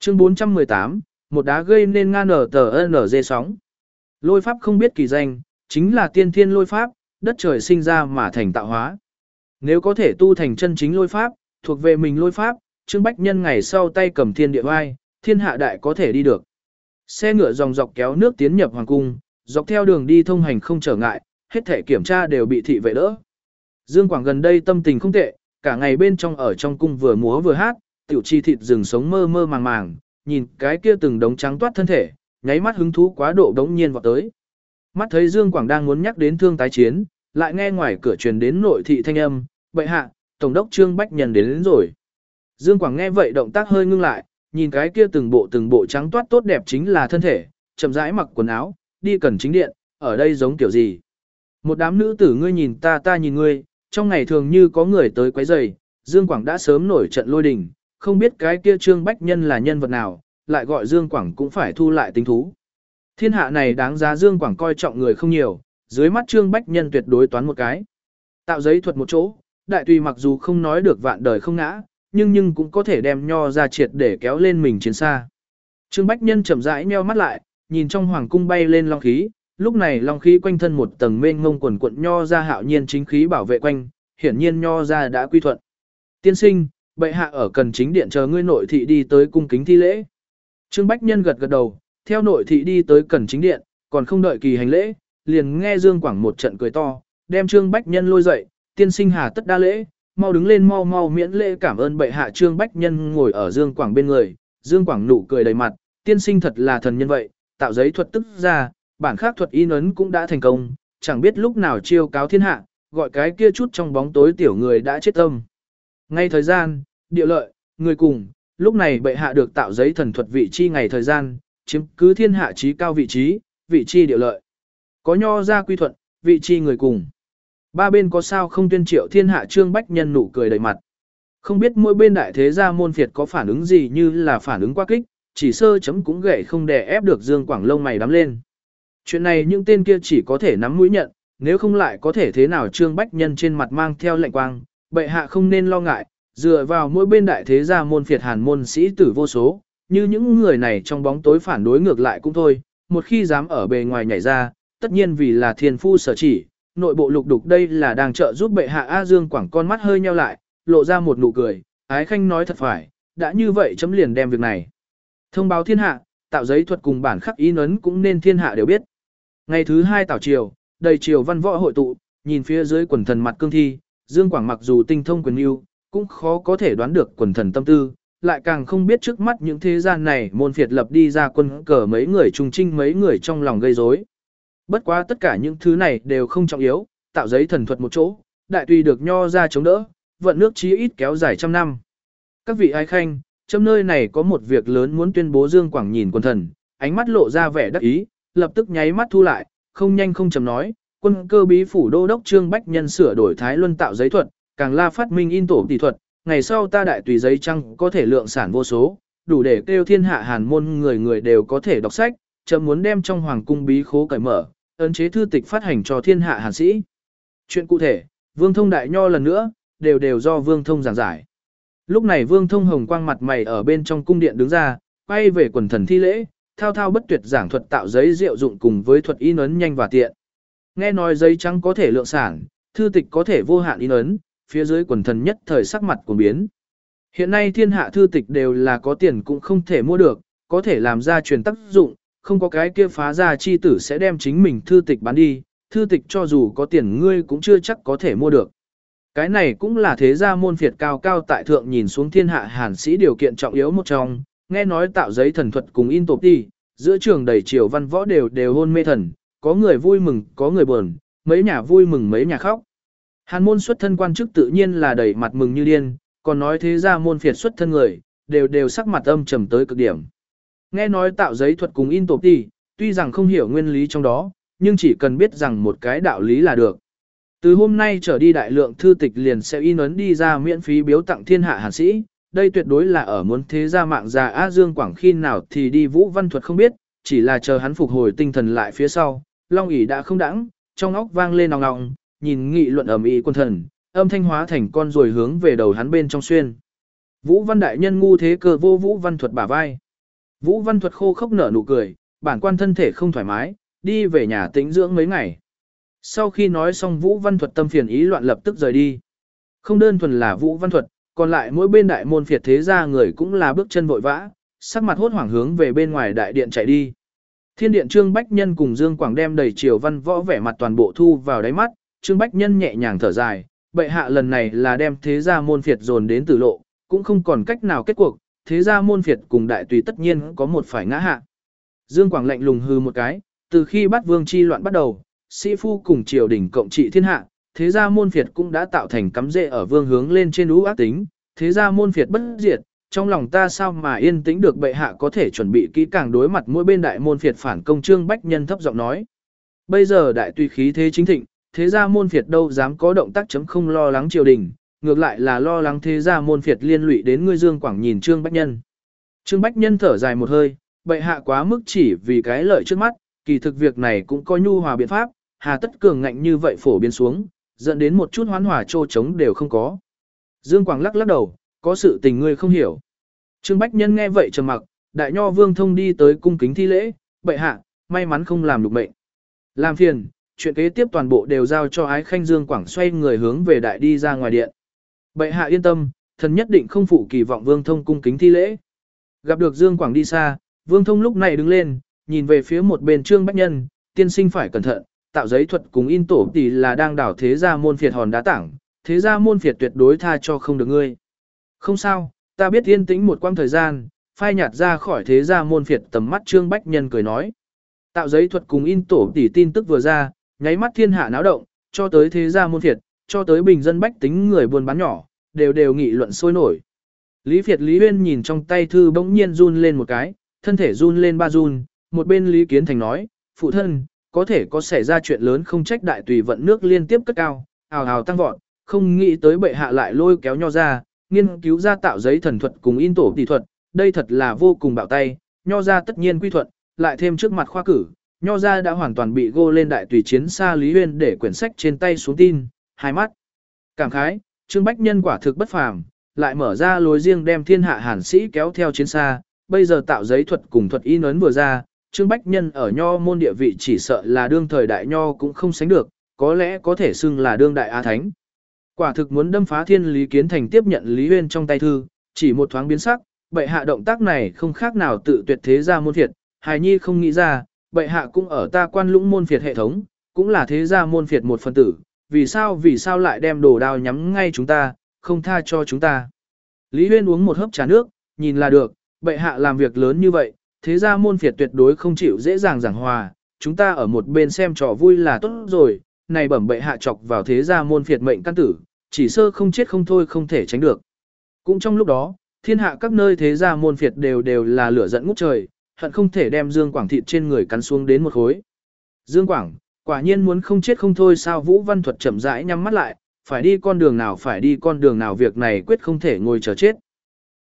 Chương 418, một đá gây nên ngang NTNG sóng. Lôi pháp không biết kỳ danh, chính là tiên thiên lôi pháp, đất trời sinh ra mà thành tạo hóa. Nếu có thể tu thành chân chính lôi pháp, thuộc về mình lôi pháp, Trương Bách Nhân ngày sau tay cầm thiên địa vai, thiên hạ đại có thể đi được. Xe ngựa dòng dọc kéo nước tiến nhập hoàng cung, dọc theo đường đi thông hành không trở ngại, hết thể kiểm tra đều bị thị vệ đỡ. Dương Quảng gần đây tâm tình không tệ, cả ngày bên trong ở trong cung vừa múa vừa hát, tiểu chi thịt rừng sống mơ mơ màng màng, nhìn cái kia từng đống trắng toát thân thể, nháy mắt hứng thú quá độ đống nhiên vọt tới. Mắt thấy Dương Quảng đang muốn nhắc đến thương tái chiến, lại nghe ngoài cửa truyền đến nội thị thanh âm, "Bệ hạ, tổng đốc Trương Bách Nhân đến rồi." Dương Quảng nghe vậy động tác hơi ngưng lại, nhìn cái kia từng bộ trắng toát tốt đẹp chính là thân thể, chậm rãi mặc quần áo, đi cần chính điện, ở đây giống kiểu gì? Một đám nữ tử ngươi nhìn ta ta nhìn ngươi, trong ngày thường như có người tới quấy rầy, Dương Quảng đã sớm nổi trận lôi đình, không biết cái kia Trương Bách Nhân là nhân vật nào, lại gọi Dương Quảng cũng phải thu lại tính thú. Thiên hạ này đáng giá Dương Quảng coi trọng người không nhiều, dưới mắt Trương Bách Nhân tuyệt đối toán một cái. Tạo giấy thuật một chỗ, đại tùy mặc dù không nói được vạn đời không ngã, nhưng cũng có thể đem nho ra triệt để kéo lên mình chiến xa. Trương Bách Nhân chậm rãi nheo mắt lại, nhìn trong hoàng cung bay lên long khí, lúc này long khí quanh thân một tầng mênh mông quần quận nho ra hạo nhiên chính khí bảo vệ quanh, hiển nhiên nho ra đã quy thuận. Tiên sinh, bệ hạ ở cần chính điện chờ ngươi nội thị đi tới cung kính thi lễ. Trương Bách Nhân gật gật đầu, theo nội thị đi tới cần chính điện, còn không đợi kỳ hành lễ, liền nghe Dương Quảng một trận cười to, đem Trương Bách Nhân lôi dậy, tiên sinh hà tất đa lễ, mau đứng lên mau miễn lễ cảm ơn bệ hạ. Trương Bách Nhân ngồi ở Dương Quảng bên người, Dương Quảng nụ cười đầy mặt, tiên sinh thật là thần nhân vậy, tạo giấy thuật tức ra, bản khác thuật in ấn cũng đã thành công, chẳng biết lúc nào chiêu cáo thiên hạ, gọi cái kia chút trong bóng tối tiểu người đã chết tâm. Ngay thời gian, địa lợi, người cùng, lúc này bệ hạ được tạo giấy thần thuật vị chi ngày thời gian, chiếm cứ thiên hạ trí cao vị chi địa lợi. Có nho ra quy thuận, vị chi người cùng. Ba bên có sao không tuyên triệu thiên hạ. Trương Bách Nhân nụ cười đầy mặt. Không biết mỗi bên đại thế gia môn phiệt có phản ứng gì, như là phản ứng quá kích, chỉ sơ chấm cũng gậy không đè ép được Dương Quảng lông mày đắm lên. Chuyện này những tên kia chỉ có thể nắm mũi nhận, nếu không lại có thể thế nào? Trương Bách Nhân trên mặt mang theo lạnh quang, bệ hạ không nên lo ngại, dựa vào mỗi bên đại thế gia môn phiệt hàn môn sĩ tử vô số, như những người này trong bóng tối phản đối ngược lại cũng thôi, một khi dám ở bề ngoài nhảy ra, tất nhiên vì là thiên phu sở chỉ, nội bộ lục đục đây là đang trợ giúp bệ hạ. A Dương Quảng con mắt hơi nheo lại, lộ ra một nụ cười, ái khanh nói thật phải, đã như vậy chấm liền đem việc này thông báo thiên hạ, tạo giấy thuật cùng bản khắc in ấn cũng nên thiên hạ đều biết. Ngày thứ hai tảo triều, đầy triều văn võ hội tụ, nhìn phía dưới quần thần mặt cương thi, Dương Quảng mặc dù tinh thông quyền yêu, cũng khó có thể đoán được quần thần tâm tư, lại càng không biết trước mắt những thế gian này môn phiệt lập đi ra quân cờ mấy người trung trinh mấy người trong lòng gây rối. Bất quá tất cả những thứ này đều không trọng yếu, tạo giấy thần thuật một chỗ, đại tùy được nho ra chống đỡ, vận nước chí ít kéo dài trăm năm. Các vị ái khanh, trong nơi này có một việc lớn muốn tuyên bố. Dương Quảng nhìn quần thần, ánh mắt lộ ra vẻ đắc ý, lập tức nháy mắt thu lại, không nhanh không chậm nói, quân cơ bí phủ đô đốc Trương Bách Nhân sửa đổi Thái Luân tạo giấy thuật, càng la phát minh in tổ tỷ thuật, ngày sau ta đại tùy giấy trăng có thể lượng sản vô số, đủ để kêu thiên hạ hàn môn người người đều có thể đọc sách, chậm muốn đem trong hoàng cung bí khố cởi mở, ấn chế thư tịch phát hành cho thiên hạ hàn sĩ. Chuyện cụ thể, Vương Thông đại nho lần nữa, đều do Vương Thông giảng giải. Lúc này Vương Thông hồng quang mặt mày ở bên trong cung điện đứng ra, quay về quần thần thi lễ, thao thao bất tuyệt giảng thuật tạo giấy diệu dụng cùng với thuật in ấn nhanh và tiện. Nghe nói giấy trắng có thể lượng sản, thư tịch có thể vô hạn in ấn, phía dưới quần thần nhất thời sắc mặt cuồng biến. Hiện nay thiên hạ thư tịch đều là có tiền cũng không thể mua được, có thể làm ra truyền tác dụng, không có cái kia phá ra chi tử sẽ đem chính mình thư tịch bán đi, thư tịch cho dù có tiền ngươi cũng chưa chắc có thể mua được. Cái này cũng là thế gia môn phiệt cao cao tại thượng nhìn xuống thiên hạ hàn sĩ điều kiện trọng yếu một trong, nghe nói tạo giấy thần thuật cùng in tổ ti, giữa trường đầy triều văn võ đều hôn mê thần, có người vui mừng, có người buồn, mấy nhà vui mừng mấy nhà khóc. Hàn môn xuất thân quan chức tự nhiên là đầy mặt mừng như điên, còn nói thế gia môn phiệt xuất thân người, đều sắc mặt âm trầm tới cực điểm. Nghe nói tạo giấy thuật cùng in tổ ti, tuy rằng không hiểu nguyên lý trong đó, nhưng chỉ cần biết rằng một cái đạo lý là được. Từ hôm nay trở đi đại lượng thư tịch liền sẽ in ấn đi ra miễn phí biếu tặng thiên hạ hàn sĩ, đây tuyệt đối là ở muốn thế gia mạng già. A Dương Quảng khi nào thì đi Vũ Văn Thuật không biết, chỉ là chờ hắn phục hồi tinh thần lại phía sau, Long ỷ đã không đãng, trong óc vang lên ong ong, nhìn nghị luận ầm ĩ quân thần, âm thanh hóa thành con rồi hướng về đầu hắn bên trong xuyên. Vũ Văn đại nhân ngu thế cơ vô Vũ Văn Thuật bả vai. Vũ Văn Thuật khô khốc nở nụ cười, bản quan thân thể không thoải mái, đi về nhà tĩnh dưỡng mấy ngày. Sau khi nói xong Vũ Văn Thuật tâm phiền ý loạn lập tức rời đi. Không đơn thuần là Vũ Văn Thuật, còn lại mỗi bên đại môn phiệt thế gia người cũng là bước chân vội vã, sắc mặt hốt hoảng hướng về bên ngoài đại điện chạy đi. Thiên điện Trương Bách Nhân cùng Dương Quảng đem đầy triều văn võ vẻ mặt toàn bộ thu vào đáy mắt, Trương Bách Nhân nhẹ nhàng thở dài, bệ hạ lần này là đem thế gia môn phiệt dồn đến tử lộ, cũng không còn cách nào kết cuộc, thế gia môn phiệt cùng đại tùy tất nhiên có một phải ngã hạ. Dương Quảng lạnh lùng hư một cái, từ khi bắt vương chi loạn bắt đầu, sĩ phu cùng triều đình cộng trị thiên hạ, thế gia môn phiệt cũng đã tạo thành cắm rễ ở vương hướng lên trên ú ác tính, thế gia môn phiệt bất diệt, trong lòng ta sao mà yên tĩnh được bệ hạ có thể chuẩn bị kỹ càng đối mặt mỗi bên đại môn phiệt phản công. Trương Bách Nhân thấp giọng nói. Bây giờ đại tùy khí thế chính thịnh, thế gia môn phiệt đâu dám có động tác chấm không lo lắng triều đình, ngược lại là lo lắng thế gia môn phiệt liên lụy đến ngươi. Dương Quảng nhìn Trương Bách Nhân. Trương Bách Nhân thở dài một hơi, bệ hạ quá mức chỉ vì cái lợi trước mắt, kỳ thực việc này cũng có nhu hòa biện pháp, hà tất cường ngạnh như vậy phổ biến xuống, dẫn đến một chút hoán hòa trô trống đều không có. Dương Quảng lắc lắc đầu, có sự tình ngươi không hiểu. Trương Bách Nhân nghe vậy trầm mặc, đại nho Vương Thông đi tới cung kính thi lễ, bệ hạ, may mắn không làm lục mệnh. Làm phiền, chuyện kế tiếp toàn bộ đều giao cho Ái Khanh. Dương Quảng xoay người hướng về đại đi ra ngoài điện. Bệ hạ yên tâm, thần nhất định không phụ kỳ vọng. Vương Thông cung kính thi lễ. Gặp được Dương Quảng đi xa, Vương Thông lúc này đứng lên, nhìn về phía một bên Trương Bách Nhân, tiên sinh phải cẩn thận, tạo giấy thuật cùng in tổ tỷ là đang đảo thế gia môn phiệt hòn đá tảng, thế gia môn phiệt tuyệt đối tha cho không được ngươi. Không sao, ta biết yên tĩnh một quãng thời gian, phai nhạt ra khỏi thế gia môn phiệt tầm mắt. Trương Bách Nhân cười nói. Tạo giấy thuật cùng in tổ tỷ tin tức vừa ra, nháy mắt thiên hạ náo động, cho tới thế gia môn phiệt, cho tới bình dân bách tính người buôn bán nhỏ, đều nghị luận sôi nổi. Lý Việt Lý Huyên nhìn trong tay thư bỗng nhiên run lên một cái, thân thể run lên ba run, một bên Lý Kiến Thành nói, phụ thân, có thể có xảy ra chuyện lớn không trách đại tùy vận nước liên tiếp cất cao, ào ào tăng vọt, không nghĩ tới bệ hạ lại lôi kéo nho ra, nghiên cứu ra tạo giấy thần thuật cùng in tổ tỷ thuật, đây thật là vô cùng bạo tay, nho ra tất nhiên quy thuận, lại thêm trước mặt khoa cử, nho ra đã hoàn toàn bị gô lên đại tùy chiến xa. Lý Huyên để quyển sách trên tay xuống tin, hai mắt cảm khái, Trương Bách Nhân quả thực bất phàm, lại mở ra lối riêng đem thiên hạ hàn sĩ kéo theo chiến xa. Bây giờ tạo giấy thuật cùng thuật in ấn vừa ra, Trương Bách Nhân ở nho môn địa vị chỉ sợ là đương thời đại nho cũng không sánh được, có lẽ có thể xưng là đương đại á thánh. Quả thực muốn đâm phá thiên. Lý Kiến Thành tiếp nhận Lý Huyên trong tay thư, chỉ một thoáng biến sắc, bệ hạ động tác này không khác nào tự tuyệt thế gia môn phiệt, hài nhi không nghĩ ra, bệ hạ cũng ở ta Quan Lũng môn phiệt hệ thống, cũng là thế gia môn phiệt một phần tử, vì sao lại đem đồ đao nhắm ngay chúng ta, không tha cho chúng ta. Lý Huyên uống một hớp trà nước, nhìn là được, bệ hạ làm việc lớn như vậy, thế gia môn phiệt tuyệt đối không chịu dễ dàng giảng hòa, chúng ta ở một bên xem trò vui là tốt rồi, này bẩm bệ hạ chọc vào thế gia môn phiệt mệnh căn tử, chỉ sơ không chết không thôi không thể tránh được. Cũng trong lúc đó, thiên hạ các nơi thế gia môn phiệt đều là lửa giận ngút trời, hận không thể đem Dương Quảng thịt trên người cắn xuống đến một khối. Dương Quảng, quả nhiên muốn không chết không thôi sao? Vũ Văn Thuật chậm rãi nhắm mắt lại, phải đi con đường nào việc này quyết không thể ngồi chờ chết.